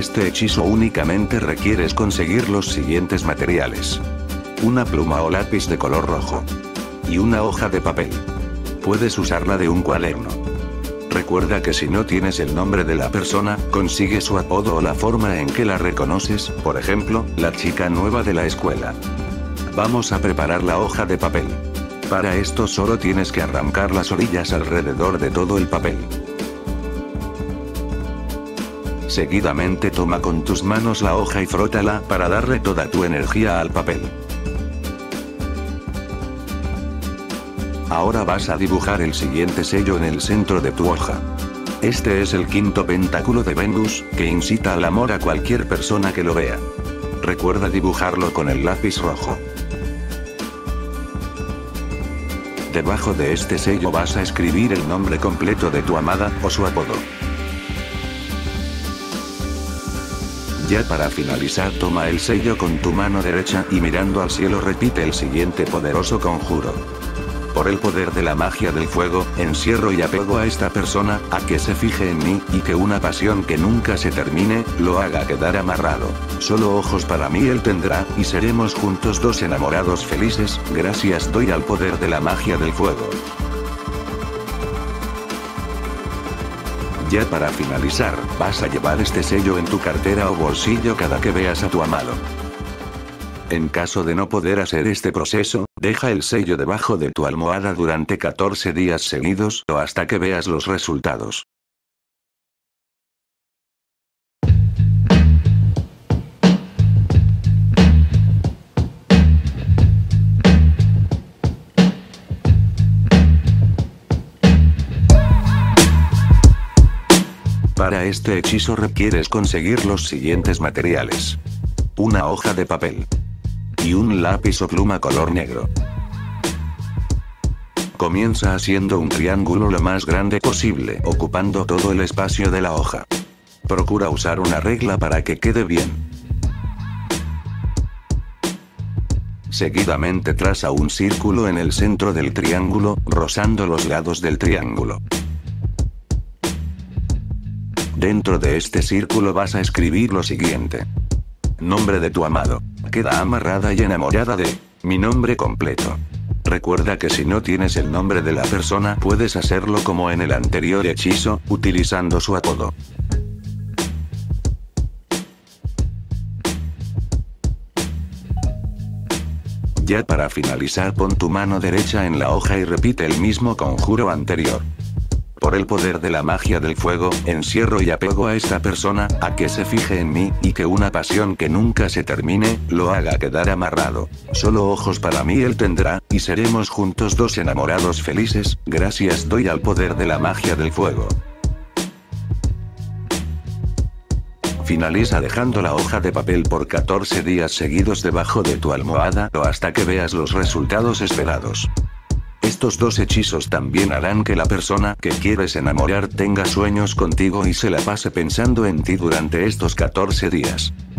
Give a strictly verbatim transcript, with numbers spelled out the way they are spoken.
este hechizo únicamente requieres conseguir los siguientes materiales: una pluma o lápiz de color rojo y una hoja de papel. Puedes usarla de un cuaderno. Recuerda que si no tienes el nombre de la persona, consigue su apodo o la forma en que la reconoces, por ejemplo, la chica nueva de la escuela. Vamos a preparar la hoja de papel. Para esto solo tienes que arrancar las orillas alrededor de todo el papel. Seguidamente toma con tus manos la hoja y frótala para darle toda tu energía al papel. Ahora vas a dibujar el siguiente sello en el centro de tu hoja. Este es el quinto pentáculo de Venus, que incita al amor a cualquier persona que lo vea. Recuerda dibujarlo con el lápiz rojo. Debajo de este sello vas a escribir el nombre completo de tu amada, o su apodo. Ya para finalizar, toma el sello con tu mano derecha y mirando al cielo repite el siguiente poderoso conjuro. Por el poder de la magia del fuego, encierro y apego a esta persona, a que se fije en mí, y que una pasión que nunca se termine, lo haga quedar amarrado. Solo ojos para mí él tendrá, y seremos juntos dos enamorados felices, gracias doy al poder de la magia del fuego. Ya para finalizar, vas a llevar este sello en tu cartera o bolsillo cada que veas a tu amado. En caso de no poder hacer este proceso, deja el sello debajo de tu almohada durante catorce días seguidos o hasta que veas los resultados. Para este hechizo requieres conseguir los siguientes materiales: una hoja de papel y un lápiz o pluma color negro. Comienza haciendo un triángulo lo más grande posible, ocupando todo el espacio de la hoja. Procura usar una regla para que quede bien. Seguidamente traza un círculo en el centro del triángulo, rozando los lados del triángulo. Dentro de este círculo vas a escribir lo siguiente: nombre de tu amado. Queda amarrada y enamorada de mi nombre completo. Recuerda que si no tienes el nombre de la persona, puedes hacerlo como en el anterior hechizo, utilizando su apodo. Ya para finalizar, pon tu mano derecha en la hoja y repite el mismo conjuro anterior. Por el poder de la magia del fuego, encierro y apego a esta persona, a que se fije en mí, y que una pasión que nunca se termine, lo haga quedar amarrado. Solo ojos para mí él tendrá, y seremos juntos dos enamorados felices, gracias doy al poder de la magia del fuego. Finaliza dejando la hoja de papel por catorce días seguidos debajo de tu almohada o hasta que veas los resultados esperados. Estos dos hechizos también harán que la persona que quieres enamorar tenga sueños contigo y se la pase pensando en ti durante estos catorce días.